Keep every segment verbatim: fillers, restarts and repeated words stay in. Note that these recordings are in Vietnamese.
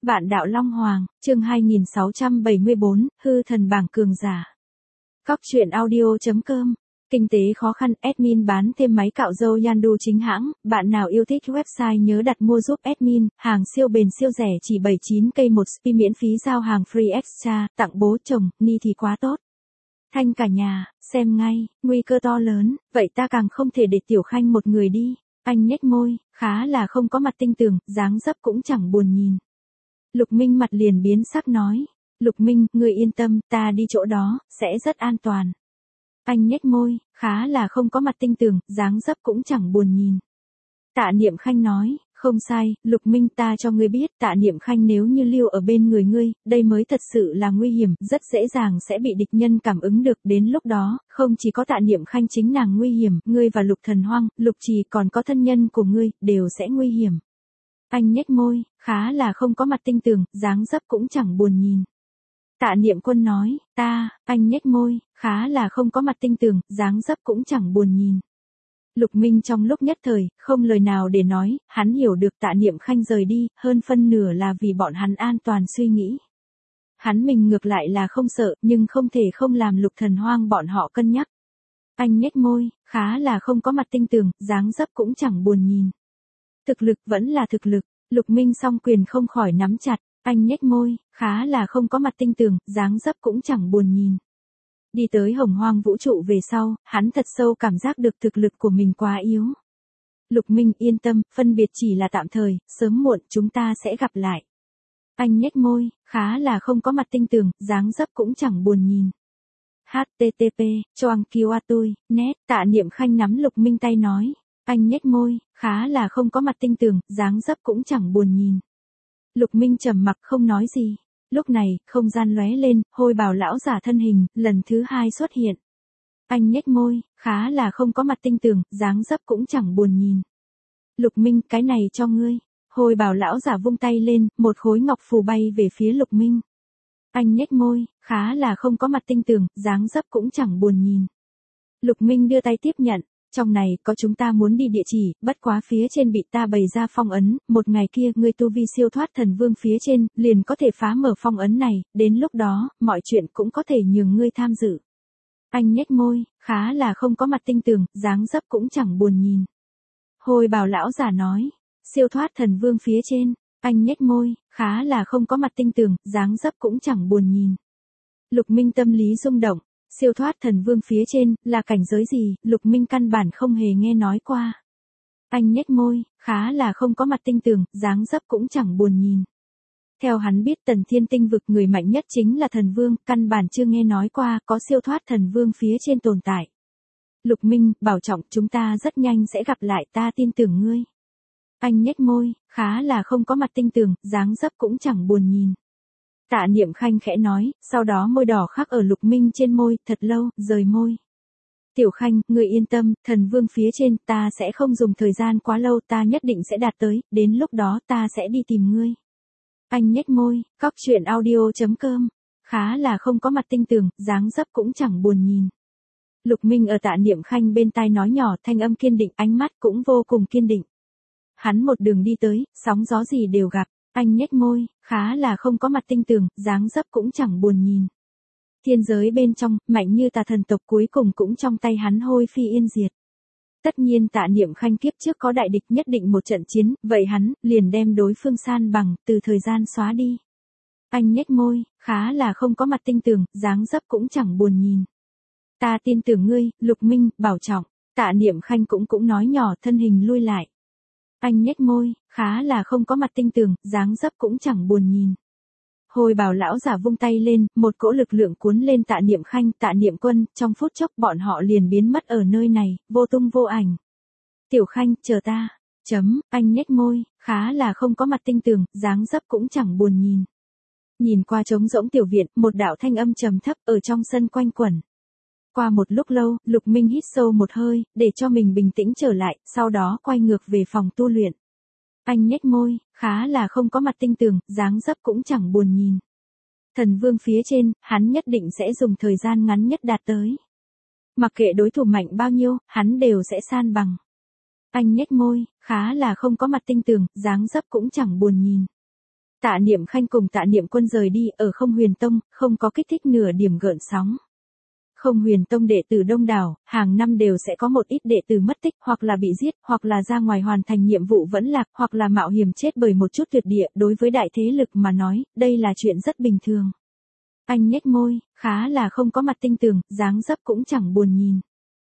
Vạn đạo Long Hoàng, chương hai nghìn sáu trăm bảy mươi bốn, hư thần bảng cường giả. Cóc truyện audio chấm com. Kinh tế khó khăn, admin bán thêm máy cạo râu Yandu chính hãng, bạn nào yêu thích website nhớ đặt mua giúp admin, hàng siêu bền siêu rẻ chỉ bảy mươi chín k một spi miễn phí giao hàng free extra, tặng bố chồng, ni thì quá tốt. Thanh cả nhà, xem ngay, nguy cơ to lớn, vậy ta càng không thể để Tiểu Khanh một người đi. Anh nhếch môi, khá là không có mặt tinh tường, dáng dấp cũng chẳng buồn nhìn. Lục Minh mặt liền biến sắc nói, Lục Minh, ngươi yên tâm, ta đi chỗ đó, sẽ rất an toàn. Anh nhếch môi, khá là không có mặt tinh tường, dáng dấp cũng chẳng buồn nhìn. Tạ Niệm Khanh nói, không sai, Lục Minh ta cho ngươi biết, Tạ Niệm Khanh nếu như lưu ở bên người ngươi, đây mới thật sự là nguy hiểm, rất dễ dàng sẽ bị địch nhân cảm ứng được, đến lúc đó, không chỉ có Tạ Niệm Khanh chính nàng nguy hiểm, ngươi và Lục Thần Hoang, Lục Trì còn có thân nhân của ngươi, đều sẽ nguy hiểm. Anh nhếch môi, khá là không có mặt tinh tường, dáng dấp cũng chẳng buồn nhìn. Tạ Niệm Quân nói, ta, anh nhếch môi, khá là không có mặt tinh tường, dáng dấp cũng chẳng buồn nhìn. Lục Minh trong lúc nhất thời, không lời nào để nói, hắn hiểu được Tạ Niệm Khanh rời đi, hơn phân nửa là vì bọn hắn an toàn suy nghĩ. Hắn mình ngược lại là không sợ, nhưng không thể không làm Lục Thần Hoang bọn họ cân nhắc. Anh nhếch môi, khá là không có mặt tinh tường, dáng dấp cũng chẳng buồn nhìn. Thực lực vẫn là thực lực, Lục Minh song quyền không khỏi nắm chặt, anh nhếch môi, khá là không có mặt tinh tường, dáng dấp cũng chẳng buồn nhìn. Đi tới Hồng Hoang vũ trụ về sau, hắn thật sâu cảm giác được thực lực của mình quá yếu. Lục Minh yên tâm, phân biệt chỉ là tạm thời, sớm muộn chúng ta sẽ gặp lại. Anh nhếch môi, khá là không có mặt tinh tường, dáng dấp cũng chẳng buồn nhìn. H T T P, choang kiwa tôi, net, Tạ Niệm Khanh nắm Lục Minh tay nói. Anh nhếch môi, khá là không có mặt tinh tường, dáng dấp cũng chẳng buồn nhìn. Lục Minh trầm mặc không nói gì. Lúc này, không gian lóe lên, Hôi Bào lão giả thân hình, lần thứ hai xuất hiện. Anh nhếch môi, khá là không có mặt tinh tường, dáng dấp cũng chẳng buồn nhìn. Lục Minh, cái này cho ngươi. Hôi Bào lão giả vung tay lên, một khối ngọc phù bay về phía Lục Minh. Anh nhếch môi, khá là không có mặt tinh tường, dáng dấp cũng chẳng buồn nhìn. Lục Minh đưa tay tiếp nhận. Trong này, có chúng ta muốn đi địa chỉ, bất quá phía trên bị ta bày ra phong ấn, một ngày kia ngươi tu vi siêu thoát thần vương phía trên, liền có thể phá mở phong ấn này, đến lúc đó, mọi chuyện cũng có thể nhường ngươi tham dự. Anh nhếch môi, khá là không có mặt tinh tường, dáng dấp cũng chẳng buồn nhìn. Hôi Bào lão giả nói, siêu thoát thần vương phía trên, anh nhếch môi, khá là không có mặt tinh tường, dáng dấp cũng chẳng buồn nhìn. Lục Minh tâm lý rung động. Siêu thoát thần vương phía trên, là cảnh giới gì, Lục Minh căn bản không hề nghe nói qua. Anh nhếch môi, khá là không có mặt tinh tường, dáng dấp cũng chẳng buồn nhìn. Theo hắn biết Tần Thiên Tinh vực người mạnh nhất chính là thần vương, căn bản chưa nghe nói qua có siêu thoát thần vương phía trên tồn tại. Lục Minh, bảo trọng, chúng ta rất nhanh sẽ gặp lại, ta tin tưởng ngươi. Anh nhếch môi, khá là không có mặt tinh tường, dáng dấp cũng chẳng buồn nhìn. Tạ Niệm Khanh khẽ nói, sau đó môi đỏ khắc ở Lục Minh trên môi, thật lâu, rời môi. Tiểu Khanh, ngươi yên tâm, thần vương phía trên, ta sẽ không dùng thời gian quá lâu, ta nhất định sẽ đạt tới, đến lúc đó ta sẽ đi tìm ngươi. Anh nhếch môi, cóc truyện audio chấm com, khá là không có mặt tinh tường, dáng dấp cũng chẳng buồn nhìn. Lục Minh ở Tạ Niệm Khanh bên tai nói nhỏ, thanh âm kiên định, ánh mắt cũng vô cùng kiên định. Hắn một đường đi tới, sóng gió gì đều gặp. Anh nhếch môi, khá là không có mặt tinh tường, dáng dấp cũng chẳng buồn nhìn. Thiên giới bên trong, mạnh như tà thần tộc cuối cùng cũng trong tay hắn hôi phi yên diệt. Tất nhiên Tạ Niệm Khanh kiếp trước có đại địch nhất định một trận chiến, vậy hắn, liền đem đối phương san bằng, từ thời gian xóa đi. Anh nhếch môi, khá là không có mặt tinh tường, dáng dấp cũng chẳng buồn nhìn. Ta tin tưởng ngươi, Lục Minh, bảo trọng. Tạ Niệm Khanh cũng cũng nói nhỏ, thân hình lui lại. Anh nhếch môi, khá là không có mặt tinh tường, dáng dấp cũng chẳng buồn nhìn. Hôi Bào lão giả vung tay lên, một cỗ lực lượng cuốn lên Tạ Niệm Khanh, Tạ Niệm Quân, trong phút chốc bọn họ liền biến mất ở nơi này, vô tung vô ảnh. Tiểu Khanh, chờ ta. Chấm, anh nhếch môi, khá là không có mặt tinh tường, dáng dấp cũng chẳng buồn nhìn. Nhìn qua trống rỗng tiểu viện, một đạo thanh âm trầm thấp ở trong sân quanh quẩn. Qua một lúc lâu, Lục Minh hít sâu một hơi, để cho mình bình tĩnh trở lại, sau đó quay ngược về phòng tu luyện. Anh nhếch môi, khá là không có mặt tinh tường, dáng dấp cũng chẳng buồn nhìn. Thần vương phía trên, hắn nhất định sẽ dùng thời gian ngắn nhất đạt tới. Mặc kệ đối thủ mạnh bao nhiêu, hắn đều sẽ san bằng. Anh nhếch môi, khá là không có mặt tinh tường, dáng dấp cũng chẳng buồn nhìn. Tạ Niệm Khanh cùng Tạ Niệm Quân rời đi, ở Không Huyền Tông, không có kích thích nửa điểm gợn sóng. Không Huyền Tông đệ tử đông đảo, hàng năm đều sẽ có một ít đệ tử mất tích, hoặc là bị giết, hoặc là ra ngoài hoàn thành nhiệm vụ vẫn lạc, hoặc là mạo hiểm chết bởi một chút tuyệt địa, đối với đại thế lực mà nói, đây là chuyện rất bình thường. Anh nhếch môi, khá là không có mặt tinh tường, dáng dấp cũng chẳng buồn nhìn.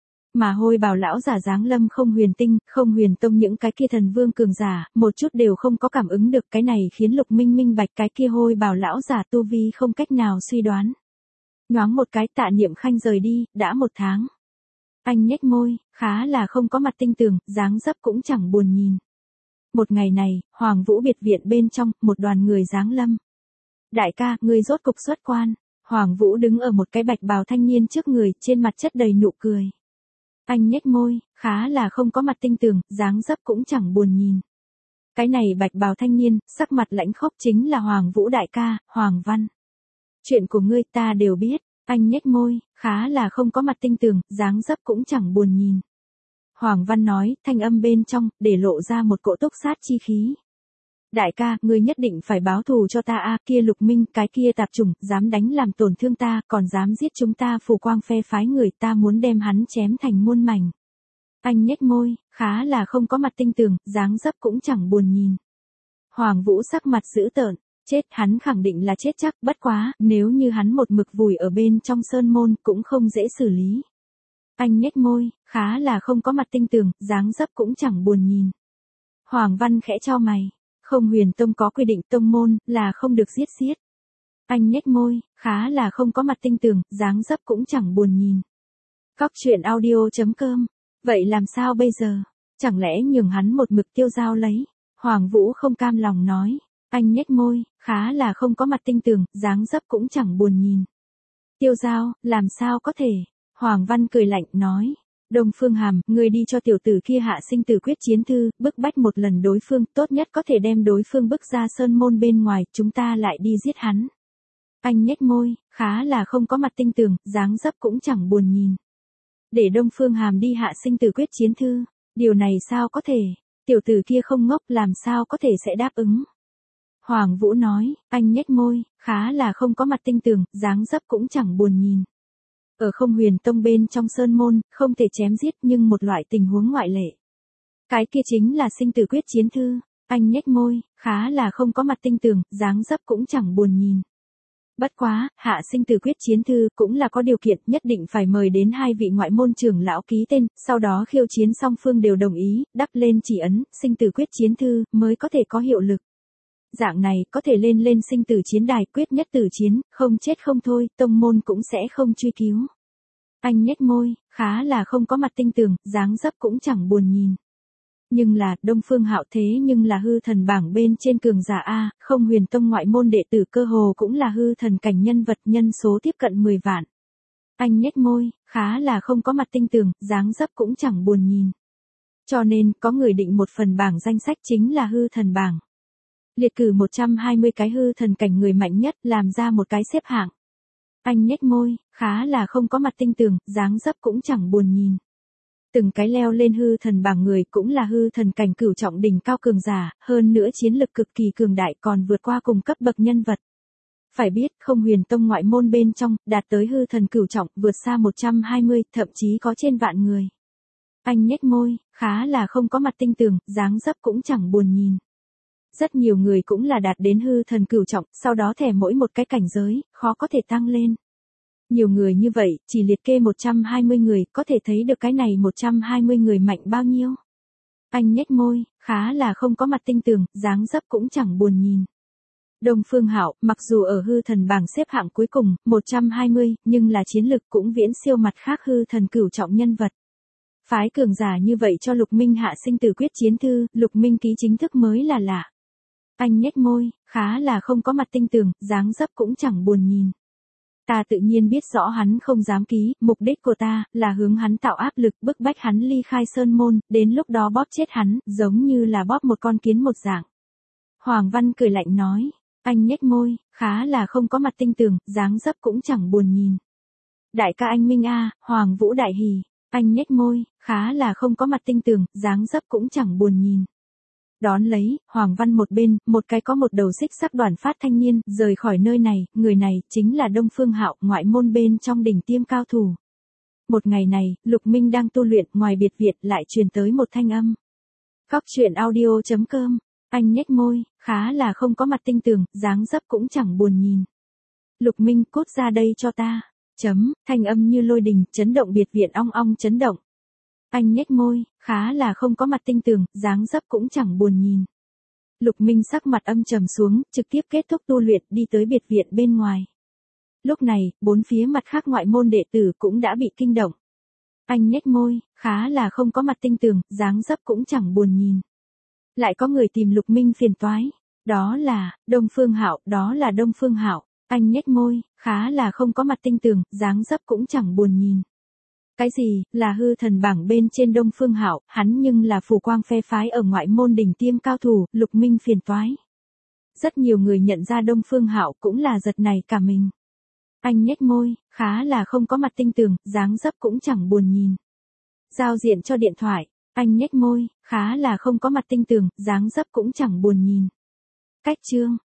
Mà Hôi Bào lão giả dáng lâm Không Huyền Tinh, Không Huyền Tông những cái kia thần vương cường giả, một chút đều không có cảm ứng được, cái này khiến Lục Minh minh bạch cái kia Hôi Bào lão giả tu vi không cách nào suy đoán. Nhoáng một cái, Tạ Niệm Khanh rời đi, đã một tháng. Anh nhếch môi, khá là không có mặt tinh tường, dáng dấp cũng chẳng buồn nhìn. Một ngày này, Hoàng Vũ biệt viện bên trong, một đoàn người giáng lâm. Đại ca, ngươi rốt cục xuất quan. Hoàng Vũ đứng ở một cái bạch bào thanh niên trước người, trên mặt chất đầy nụ cười. Anh nhếch môi, khá là không có mặt tinh tường, dáng dấp cũng chẳng buồn nhìn. Cái này bạch bào thanh niên, sắc mặt lãnh khốc chính là Hoàng Vũ đại ca, Hoàng Văn. Chuyện của ngươi ta đều biết, anh nhếch môi, khá là không có mặt tinh tường, dáng dấp cũng chẳng buồn nhìn. Hoàng Văn nói, thanh âm bên trong, để lộ ra một cỗ túc sát chi khí. Đại ca, ngươi nhất định phải báo thù cho ta a, kia Lục Minh, cái kia tạp chủng, dám đánh làm tổn thương ta, còn dám giết chúng ta Phù Quang phe phái người, ta muốn đem hắn chém thành muôn mảnh. Anh nhếch môi, khá là không có mặt tinh tường, dáng dấp cũng chẳng buồn nhìn. Hoàng Vũ sắc mặt dữ tợn, chết hắn khẳng định là chết chắc, bất quá, nếu như hắn một mực vùi ở bên trong sơn môn, cũng không dễ xử lý. Anh nhếch môi, khá là không có mặt tinh tường, dáng dấp cũng chẳng buồn nhìn. Hoàng Văn khẽ chau mày. Không Huyền Tông có quy định tông môn, là không được giết giết. Anh nhếch môi, khá là không có mặt tinh tường, dáng dấp cũng chẳng buồn nhìn. Cóc truyện audio chấm com. Vậy làm sao bây giờ? Chẳng lẽ nhường hắn một mực tiêu dao lấy? Hoàng Vũ không cam lòng nói. Anh nhếch môi, khá là không có mặt tinh tường, dáng dấp cũng chẳng buồn nhìn. Tiêu dao, làm sao có thể? Hoàng Văn cười lạnh, nói. Đông Phương Hàm, ngươi đi cho tiểu tử kia hạ sinh tử quyết chiến thư, bức bách một lần đối phương, tốt nhất có thể đem đối phương bức ra sơn môn bên ngoài, chúng ta lại đi giết hắn. Anh nhếch môi, khá là không có mặt tinh tường, dáng dấp cũng chẳng buồn nhìn. Để Đông Phương Hàm đi hạ sinh tử quyết chiến thư, điều này sao có thể, tiểu tử kia không ngốc, làm sao có thể sẽ đáp ứng. Hoàng Vũ nói, anh nhếch môi, khá là không có mặt tinh tường, dáng dấp cũng chẳng buồn nhìn. Ở Không Huyền Tông bên trong sơn môn, không thể chém giết nhưng một loại tình huống ngoại lệ. Cái kia chính là sinh tử quyết chiến thư. Anh nhếch môi, khá là không có mặt tinh tường, dáng dấp cũng chẳng buồn nhìn. Bất quá, hạ sinh tử quyết chiến thư cũng là có điều kiện, nhất định phải mời đến hai vị ngoại môn trưởng lão ký tên, sau đó khiêu chiến song phương đều đồng ý, đắp lên chỉ ấn, sinh tử quyết chiến thư mới có thể có hiệu lực. Dạng này có thể lên lên sinh tử chiến đài, quyết nhất tử chiến, không chết không thôi, tông môn cũng sẽ không truy cứu. Anh nhếch môi, khá là không có mặt tinh tường, dáng dấp cũng chẳng buồn nhìn. Nhưng là, Đông Phương Hạo thế nhưng là hư thần bảng bên trên cường giả A, Không Huyền Tông ngoại môn đệ tử cơ hồ cũng là hư thần cảnh nhân vật, nhân số tiếp cận mười vạn. Anh nhếch môi, khá là không có mặt tinh tường, dáng dấp cũng chẳng buồn nhìn. Cho nên, có người định một phần bảng danh sách chính là hư thần bảng. Liệt cử một trăm hai mươi cái hư thần cảnh người mạnh nhất, làm ra một cái xếp hạng. Anh nhếch môi, khá là không có mặt tinh tường, dáng dấp cũng chẳng buồn nhìn. Từng cái leo lên hư thần bảng người cũng là hư thần cảnh cửu trọng đỉnh cao cường giả, hơn nữa chiến lực cực kỳ cường đại, còn vượt qua cùng cấp bậc nhân vật. Phải biết, Không Huyền Tông ngoại môn bên trong, đạt tới hư thần cửu trọng, vượt xa một trăm hai mươi, thậm chí có trên vạn người. Anh nhếch môi, khá là không có mặt tinh tường, dáng dấp cũng chẳng buồn nhìn. Rất nhiều người cũng là đạt đến hư thần cửu trọng, sau đó thẻ mỗi một cái cảnh giới, khó có thể tăng lên. Nhiều người như vậy, chỉ liệt kê một trăm hai mươi người, có thể thấy được cái này một trăm hai mươi người mạnh bao nhiêu. Anh nhếch môi, khá là không có mặt tinh tường, dáng dấp cũng chẳng buồn nhìn. Đông Phương Hạo, mặc dù ở hư thần bảng xếp hạng cuối cùng, một trăm hai mươi, nhưng là chiến lực cũng viễn siêu mặt khác hư thần cửu trọng nhân vật. Phái cường giả như vậy cho Lục Minh hạ sinh tử quyết chiến thư, Lục Minh ký chính thức mới là lạ. Anh nhếch môi, khá là không có mặt tinh tường, dáng dấp cũng chẳng buồn nhìn. Ta tự nhiên biết rõ hắn không dám ký, mục đích của ta là hướng hắn tạo áp lực, bức bách hắn ly khai sơn môn, đến lúc đó bóp chết hắn, giống như là bóp một con kiến một dạng. Hoàng Văn cười lạnh nói, anh nhếch môi, khá là không có mặt tinh tường, dáng dấp cũng chẳng buồn nhìn. Đại ca anh Minh a, Hoàng Vũ đại hỉ, anh nhếch môi, khá là không có mặt tinh tường, dáng dấp cũng chẳng buồn nhìn. Đón lấy, Hoàng Văn một bên, một cái có một đầu xích sắc đoàn phát thanh niên, rời khỏi nơi này, người này, chính là Đông Phương Hạo, ngoại môn bên trong đỉnh tiêm cao thủ. Một ngày này, Lục Minh đang tu luyện, ngoài biệt viện lại truyền tới một thanh âm. Cóc truyện audio chấm com, anh nhếch môi, khá là không có mặt tinh tường, dáng dấp cũng chẳng buồn nhìn. Lục Minh, cút ra đây cho ta. Chấm, thanh âm như lôi đình, chấn động biệt viện ong ong chấn động. Anh nhếch môi, khá là không có mặt tinh tường, dáng dấp cũng chẳng buồn nhìn. Lục Minh sắc mặt âm trầm xuống, trực tiếp kết thúc tu luyện, đi tới biệt viện bên ngoài. Lúc này, bốn phía mặt khác ngoại môn đệ tử cũng đã bị kinh động. Anh nhếch môi, khá là không có mặt tinh tường, dáng dấp cũng chẳng buồn nhìn. Lại có người tìm Lục Minh phiền toái. Đó là, Đông Phương Hạo, đó là Đông Phương Hạo. Anh nhếch môi, khá là không có mặt tinh tường, dáng dấp cũng chẳng buồn nhìn. Cái gì, là hư thần bảng bên trên Đông Phương Hạo, hắn nhưng là phù quang phe phái ở ngoại môn đỉnh tiêm cao thủ, Lục Minh phiền toái. Rất nhiều người nhận ra Đông Phương Hạo cũng là giật này cả mình. Anh nhếch môi, khá là không có mặt tinh tường, dáng dấp cũng chẳng buồn nhìn. Giao diện cho điện thoại, anh nhếch môi, khá là không có mặt tinh tường, dáng dấp cũng chẳng buồn nhìn. Cách chương.